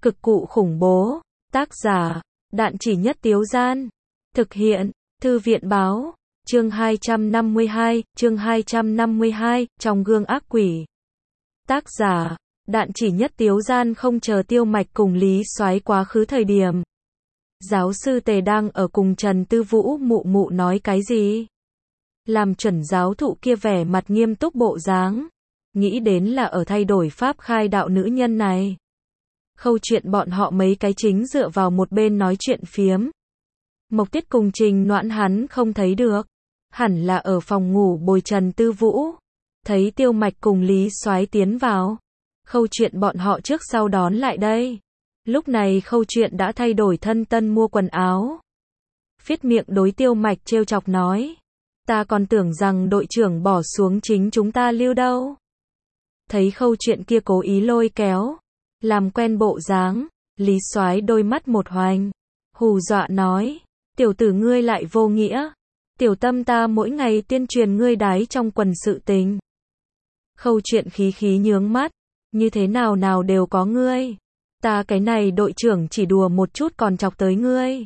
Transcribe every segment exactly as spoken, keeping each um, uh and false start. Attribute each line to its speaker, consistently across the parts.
Speaker 1: Cực cụ khủng bố. Tác giả, Đạn Chỉ Nhất Tiếu Gian. Thực hiện, Thư viện Báo. Chương hai trăm năm mươi hai, chương hai trăm năm mươi hai, trong gương ác quỷ. Tác giả, Đạn Chỉ Nhất Tiếu Gian. Không chờ Tiêu Mạch cùng Lý Soái quá khứ thời điểm. Giáo sư Tề đang ở cùng Trần Tư Vũ mụ mụ nói cái gì? Làm chuẩn giáo thụ kia vẻ mặt nghiêm túc bộ dáng. Nghĩ đến là ở thay đổi pháp khai đạo nữ nhân này. Khâu chuyện bọn họ mấy cái chính dựa vào một bên nói chuyện phiếm. Mộc Tiết cùng Trình Noãn hắn không thấy được. Hẳn là ở phòng ngủ bồi Trần Tư Vũ. Thấy Tiêu Mạch cùng Lý Soái tiến vào. Khâu chuyện bọn họ trước sau đón lại đây. Lúc này Khâu chuyện đã thay đổi thân tân mua quần áo. Phiết miệng đối Tiêu Mạch trêu chọc nói. Ta còn tưởng rằng đội trưởng bỏ xuống chính chúng ta lưu đâu. Thấy Khâu chuyện kia cố ý lôi kéo. Làm quen bộ dáng. Lý Soái đôi mắt một hoành. Hù dọa nói. Tiểu tử ngươi lại vô nghĩa. Tiểu tâm ta mỗi ngày tuyên truyền ngươi đái trong quần sự tình. Khâu chuyện khí khí nhướng mắt. Như thế nào nào đều có ngươi. Ta cái này đội trưởng chỉ đùa một chút còn chọc tới ngươi.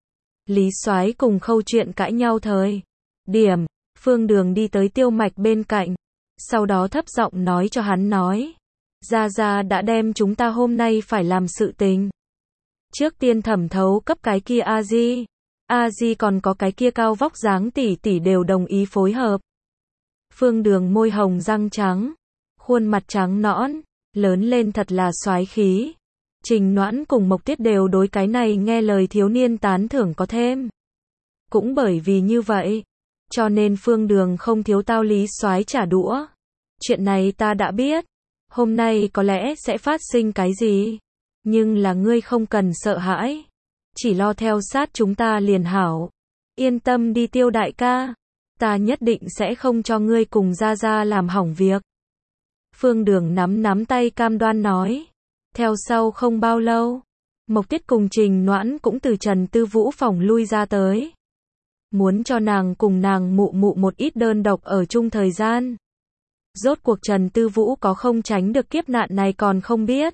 Speaker 1: Lý Soái cùng Khâu chuyện cãi nhau thời điểm, Phương Đường đi tới Tiêu Mạch bên cạnh. Sau đó thấp giọng nói cho hắn nói. Gia Gia đã đem chúng ta hôm nay phải làm sự tình. Trước tiên thẩm thấu cấp cái kia A-di. A-di còn có cái kia cao vóc dáng tỷ tỷ đều đồng ý phối hợp. Phương Đường môi hồng răng trắng. Khuôn mặt trắng nõn. Lớn lên thật là soái khí. Trình Noãn cùng Mộc Tiết đều đối cái này nghe lời thiếu niên tán thưởng có thêm. Cũng bởi vì như vậy. Cho nên Phương Đường không thiếu tao Lý Soái trả đũa. Chuyện này ta đã biết. Hôm nay có lẽ sẽ phát sinh cái gì. Nhưng là ngươi không cần sợ hãi. Chỉ lo theo sát chúng ta liền hảo. Yên tâm đi Tiêu đại ca. Ta nhất định sẽ không cho ngươi cùng Gia Gia làm hỏng việc. Phương Đường nắm nắm tay cam đoan nói. Theo sau không bao lâu. Mộc Tiết cùng Trình Noãn cũng từ Trần Tư Vũ phòng lui ra tới. Muốn cho nàng cùng nàng mụ mụ một ít đơn độc ở chung thời gian. Rốt cuộc Trần Tư Vũ có không tránh được kiếp nạn này còn không biết.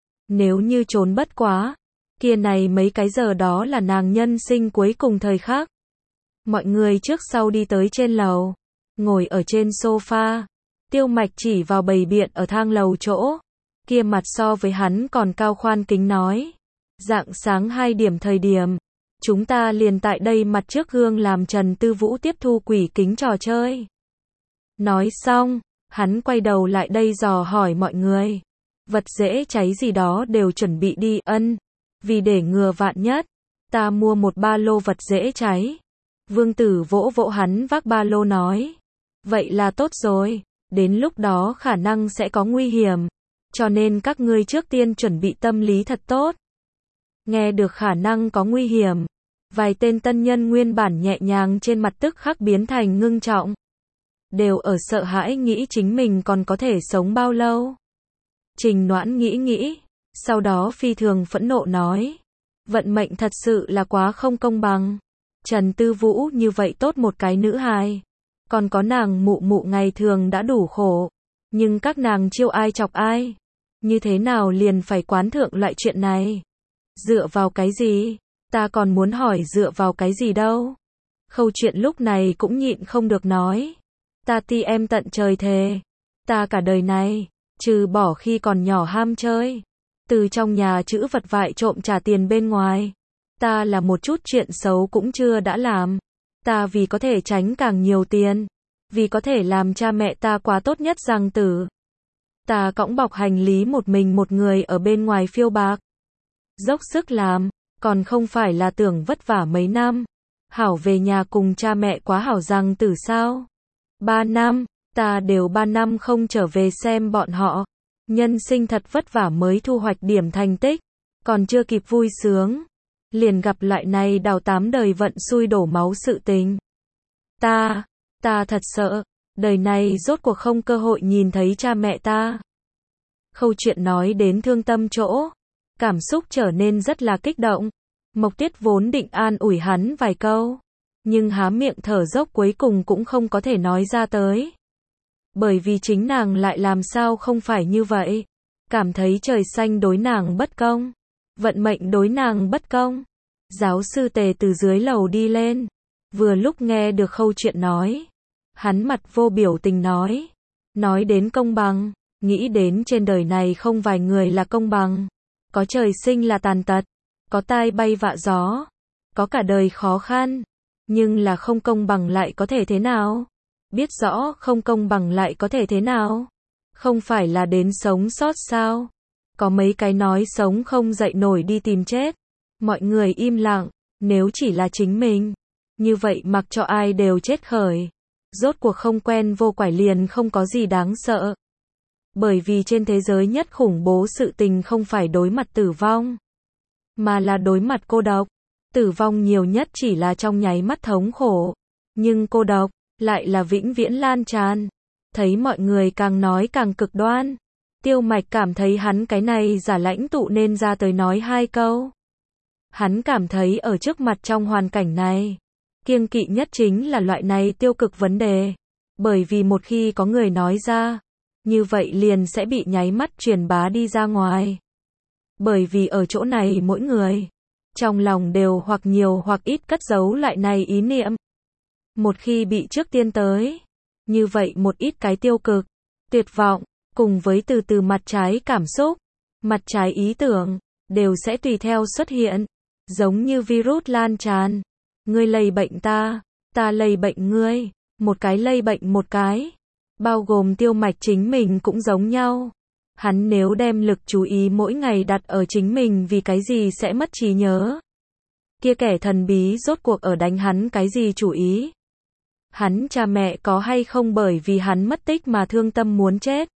Speaker 1: Nếu như trốn bất quá. Kia này mấy cái giờ đó là nàng nhân sinh cuối cùng thời khắc. Mọi người trước sau đi tới trên lầu. Ngồi ở trên sofa. Tiêu Mạch chỉ vào bầy biện ở thang lầu chỗ. Kia mặt so với hắn còn cao khoan kính nói. Rạng sáng hai điểm thời điểm. Chúng ta liền tại đây mặt trước gương làm Trần Tư Vũ tiếp thu quỷ kính trò chơi. Nói xong, hắn quay đầu lại đây dò hỏi mọi người. Vật dễ cháy gì đó đều chuẩn bị đi ân. Vì để ngừa vạn nhất, ta mua một ba lô vật dễ cháy. Vương Tử vỗ vỗ hắn vác ba lô nói. Vậy là tốt rồi, đến lúc đó khả năng sẽ có nguy hiểm. Cho nên các ngươi trước tiên chuẩn bị tâm lý thật tốt. Nghe được khả năng có nguy hiểm. Vài tên tân nhân nguyên bản nhẹ nhàng trên mặt tức khắc biến thành ngưng trọng. Đều ở sợ hãi nghĩ chính mình còn có thể sống bao lâu. Trình Noãn nghĩ nghĩ. Sau đó phi thường phẫn nộ nói. Vận mệnh thật sự là quá không công bằng. Trần Tư Vũ như vậy tốt một cái nữ hài. Còn có nàng mụ mụ ngày thường đã đủ khổ. Nhưng các nàng chiêu ai chọc ai. Như thế nào liền phải quán thượng loại chuyện này. Dựa vào cái gì? Ta còn muốn hỏi dựa vào cái gì đâu. Khâu chuyện lúc này cũng nhịn không được nói. Ta ti em tận trời thề. Ta cả đời này, trừ bỏ khi còn nhỏ ham chơi. Từ trong nhà chữ vật vại trộm trả tiền bên ngoài. Ta là một chút chuyện xấu cũng chưa đã làm. Ta vì có thể tránh càng nhiều tiền. Vì có thể làm cha mẹ ta quá tốt nhất rằng tử. Ta cõng bọc hành lý một mình một người ở bên ngoài phiêu bạc. Dốc sức làm, còn không phải là tưởng vất vả mấy năm. Hảo về nhà cùng cha mẹ quá hảo rằng tử sao. Ba năm, ta đều ba năm không trở về xem bọn họ. Nhân sinh thật vất vả mới thu hoạch điểm thành tích. Còn chưa kịp vui sướng. Liền gặp lại này đào tám đời vận xui đổ máu sự tình. Ta, ta thật sợ. Đời này rốt cuộc không cơ hội nhìn thấy cha mẹ ta. Khâu chuyện nói đến thương tâm chỗ. Cảm xúc trở nên rất là kích động. Mộc Tiết vốn định an ủi hắn vài câu. Nhưng há miệng thở dốc cuối cùng cũng không có thể nói ra tới. Bởi vì chính nàng lại làm sao không phải như vậy. Cảm thấy trời xanh đối nàng bất công. Vận mệnh đối nàng bất công. Giáo sư Tề từ dưới lầu đi lên. Vừa lúc nghe được Khâu Chuyện nói. Hắn mặt vô biểu tình nói. Nói đến công bằng. Nghĩ đến trên đời này không vài người là công bằng. Có trời sinh là tàn tật. Có tai bay vạ gió. Có cả đời khó khăn. Nhưng là không công bằng lại có thể thế nào? Biết rõ không công bằng lại có thể thế nào? Không phải là đến sống sót sao? Có mấy cái nói sống không dậy nổi đi tìm chết. Mọi người im lặng. Nếu chỉ là chính mình, như vậy mặc cho ai đều chết khởi. Rốt cuộc không quen vô quải liền không có gì đáng sợ. Bởi vì trên thế giới nhất khủng bố sự tình không phải đối mặt tử vong, mà là đối mặt cô độc. Tử vong nhiều nhất chỉ là trong nháy mắt thống khổ. Nhưng cô độc, lại là vĩnh viễn lan tràn. Thấy mọi người càng nói càng cực đoan. Tiêu Mạch cảm thấy hắn cái này giả lãnh tụ nên ra tới nói hai câu. Hắn cảm thấy ở trước mặt trong hoàn cảnh này, kiêng kỵ nhất chính là loại này tiêu cực vấn đề. Bởi vì một khi có người nói ra, như vậy liền sẽ bị nháy mắt truyền bá đi ra ngoài. Bởi vì ở chỗ này mỗi người, trong lòng đều hoặc nhiều hoặc ít cất giấu loại này ý niệm. Một khi bị trước tiên tới, như vậy một ít cái tiêu cực, tuyệt vọng, cùng với từ từ mặt trái cảm xúc, mặt trái ý tưởng, đều sẽ tùy theo xuất hiện. Giống như virus lan tràn. Ngươi lây bệnh ta, ta lây bệnh ngươi, một cái lây bệnh một cái. Bao gồm Tiêu Mạch chính mình cũng giống nhau. Hắn nếu đem lực chú ý mỗi ngày đặt ở chính mình vì cái gì sẽ mất trí nhớ. Kia kẻ thần bí rốt cuộc ở đánh hắn cái gì chủ ý. Hắn cha mẹ có hay không bởi vì hắn mất tích mà thương tâm muốn chết.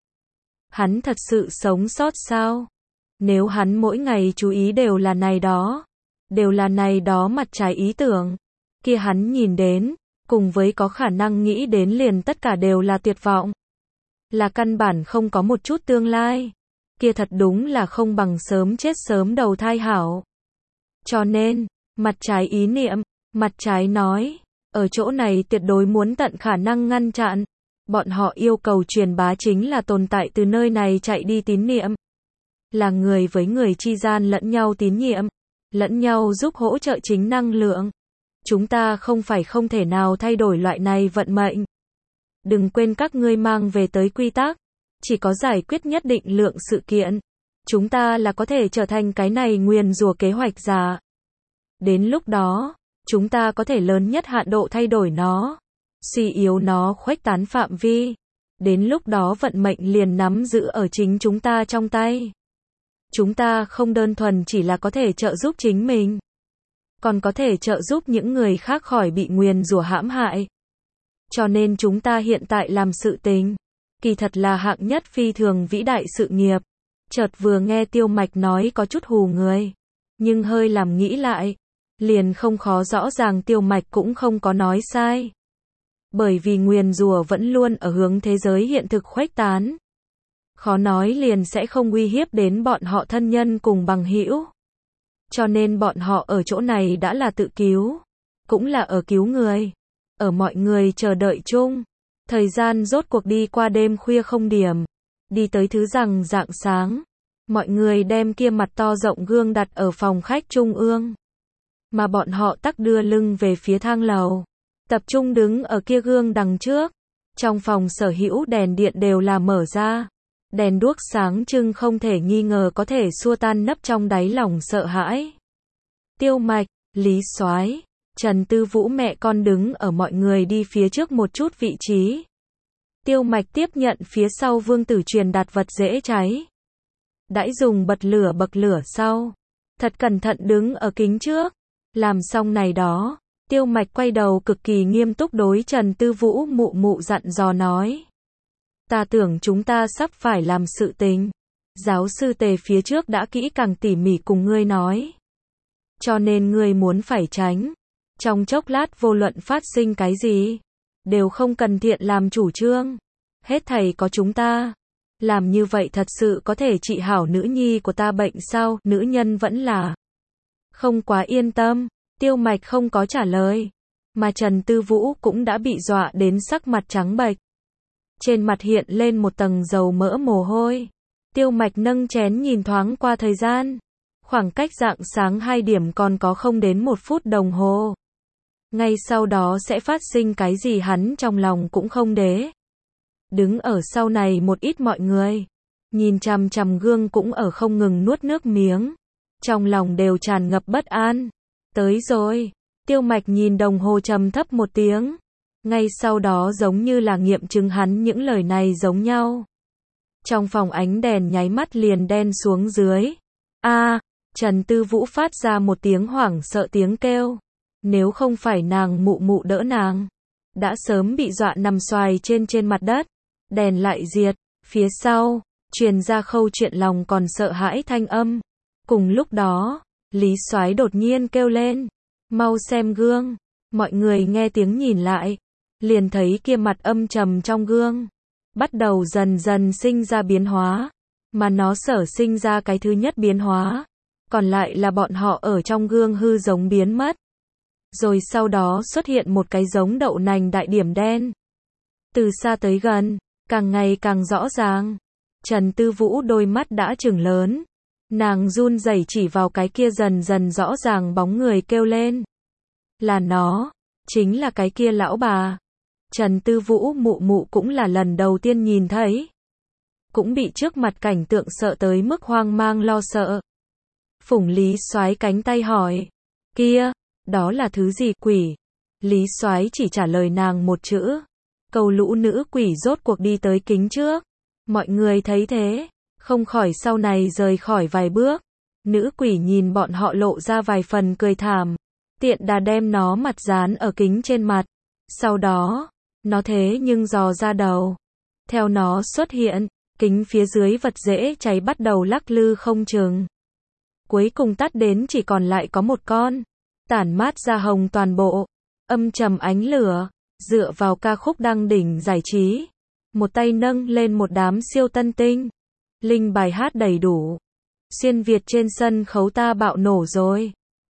Speaker 1: Hắn thật sự sống sót sao? Nếu hắn mỗi ngày chú ý đều là này đó, đều là này đó mặt trái ý tưởng, kia hắn nhìn đến, cùng với có khả năng nghĩ đến liền tất cả đều là tuyệt vọng. Là căn bản không có một chút tương lai. Kia thật đúng là không bằng sớm chết sớm đầu thai hảo. Cho nên, mặt trái ý niệm, mặt trái nói, ở chỗ này tuyệt đối muốn tận khả năng ngăn chặn. Bọn họ yêu cầu truyền bá chính là tồn tại từ nơi này chạy đi tín niệm. Là người với người chi gian lẫn nhau tín nhiệm, lẫn nhau giúp hỗ trợ chính năng lượng. Chúng ta không phải không thể nào thay đổi loại này vận mệnh. Đừng quên các ngươi mang về tới quy tắc, chỉ có giải quyết nhất định lượng sự kiện, chúng ta là có thể trở thành cái này nguyền rủa kế hoạch giả. Đến lúc đó, chúng ta có thể lớn nhất hạn độ thay đổi nó, suy yếu nó khuếch tán phạm vi. Đến lúc đó vận mệnh liền nắm giữ ở chính chúng ta trong tay. Chúng ta không đơn thuần chỉ là có thể trợ giúp chính mình, còn có thể trợ giúp những người khác khỏi bị nguyền rủa hãm hại. Cho nên chúng ta hiện tại làm sự tình, kỳ thật là hạng nhất phi thường vĩ đại sự nghiệp. Chợt vừa nghe Tiêu Mạch nói có chút hù người, nhưng hơi làm nghĩ lại, liền không khó rõ ràng Tiêu Mạch cũng không có nói sai. Bởi vì nguyền rủa vẫn luôn ở hướng thế giới hiện thực khuếch tán. Khó nói liền sẽ không uy hiếp đến bọn họ thân nhân cùng bằng hữu. Cho nên bọn họ ở chỗ này đã là tự cứu, cũng là ở cứu người. Ở mọi người chờ đợi chung, thời gian rốt cuộc đi qua đêm khuya không điểm, đi tới thứ rằng rạng sáng. Mọi người đem kia mặt to rộng gương đặt ở phòng khách trung ương, mà bọn họ tắc đưa lưng về phía thang lầu, tập trung đứng ở kia gương đằng trước. Trong phòng sở hữu đèn điện đều là mở ra, đèn đuốc sáng trưng không thể nghi ngờ có thể xua tan nấp trong đáy lòng sợ hãi. Tiêu Mạch, Lý Soái, Trần Tư Vũ mẹ con đứng ở mọi người đi phía trước một chút vị trí. Tiêu Mạch tiếp nhận phía sau Vương Tử truyền đạt vật dễ cháy. Đãi dùng bật lửa bậc lửa sau, thật cẩn thận đứng ở kính trước. Làm xong này đó, Tiêu Mạch quay đầu cực kỳ nghiêm túc đối Trần Tư Vũ mụ mụ dặn dò nói. Ta tưởng chúng ta sắp phải làm sự tình. Giáo sư Tề phía trước đã kỹ càng tỉ mỉ cùng ngươi nói. Cho nên ngươi muốn phải tránh. Trong chốc lát vô luận phát sinh cái gì, đều không cần thiện làm chủ trương. Hết thảy có chúng ta. Làm như vậy thật sự có thể trị hảo nữ nhi của ta bệnh sao? Nữ nhân vẫn là không quá yên tâm. Tiêu Mạch không có trả lời. Mà Trần Tư Vũ cũng đã bị dọa đến sắc mặt trắng bệch. Trên mặt hiện lên một tầng dầu mỡ mồ hôi. Tiêu Mạch nâng chén nhìn thoáng qua thời gian. Khoảng cách rạng sáng hai điểm còn có không đến một phút đồng hồ. Ngay sau đó sẽ phát sinh cái gì hắn trong lòng cũng không đế. Đứng ở sau này một ít mọi người, nhìn chằm chằm gương cũng ở không ngừng nuốt nước miếng. Trong lòng đều tràn ngập bất an. Tới rồi. Tiêu Mạch nhìn đồng hồ trầm thấp một tiếng. Ngay sau đó giống như là nghiệm chứng hắn những lời này giống nhau. Trong phòng ánh đèn nháy mắt liền đen xuống dưới. A, Trần Tư Vũ phát ra một tiếng hoảng sợ tiếng kêu. Nếu không phải nàng mụ mụ đỡ nàng, đã sớm bị dọa nằm xoài trên trên mặt đất. Đèn lại diệt, phía sau, truyền ra Khâu Chuyện lòng còn sợ hãi thanh âm. Cùng lúc đó, Lý Soái đột nhiên kêu lên, mau xem gương. Mọi người nghe tiếng nhìn lại, liền thấy kia mặt âm trầm trong gương, bắt đầu dần dần sinh ra biến hóa, mà nó sở sinh ra cái thứ nhất biến hóa, còn lại là bọn họ ở trong gương hư giống biến mất. Rồi sau đó xuất hiện một cái giống đậu nành đại điểm đen. Từ xa tới gần, càng ngày càng rõ ràng. Trần Tư Vũ đôi mắt đã trừng lớn. Nàng run rẩy chỉ vào cái kia dần dần rõ ràng bóng người kêu lên. Là nó, chính là cái kia lão bà. Trần Tư Vũ mụ mụ cũng là lần đầu tiên nhìn thấy. Cũng bị trước mặt cảnh tượng sợ tới mức hoang mang lo sợ. Phủng Lý Soái cánh tay hỏi. Kia, đó là thứ gì quỷ? Lý Soái chỉ trả lời nàng một chữ. Cầu lũ nữ quỷ rốt cuộc đi tới kính trước. Mọi người thấy thế, không khỏi sau này rời khỏi vài bước. Nữ quỷ nhìn bọn họ lộ ra vài phần cười thảm. Tiện đà đem nó mặt dán ở kính trên mặt. Sau đó, nó thế nhưng dò ra đầu. Theo nó xuất hiện, kính phía dưới vật dễ cháy bắt đầu lắc lư không chừng. Cuối cùng tắt đến chỉ còn lại có một con. Tản mát ra hồng toàn bộ. Âm trầm ánh lửa. Dựa vào ca khúc đăng đỉnh giải trí. Một tay nâng lên một đám siêu tân tinh. Linh bài hát đầy đủ. Xuyên Việt trên sân khấu ta bạo nổ rồi.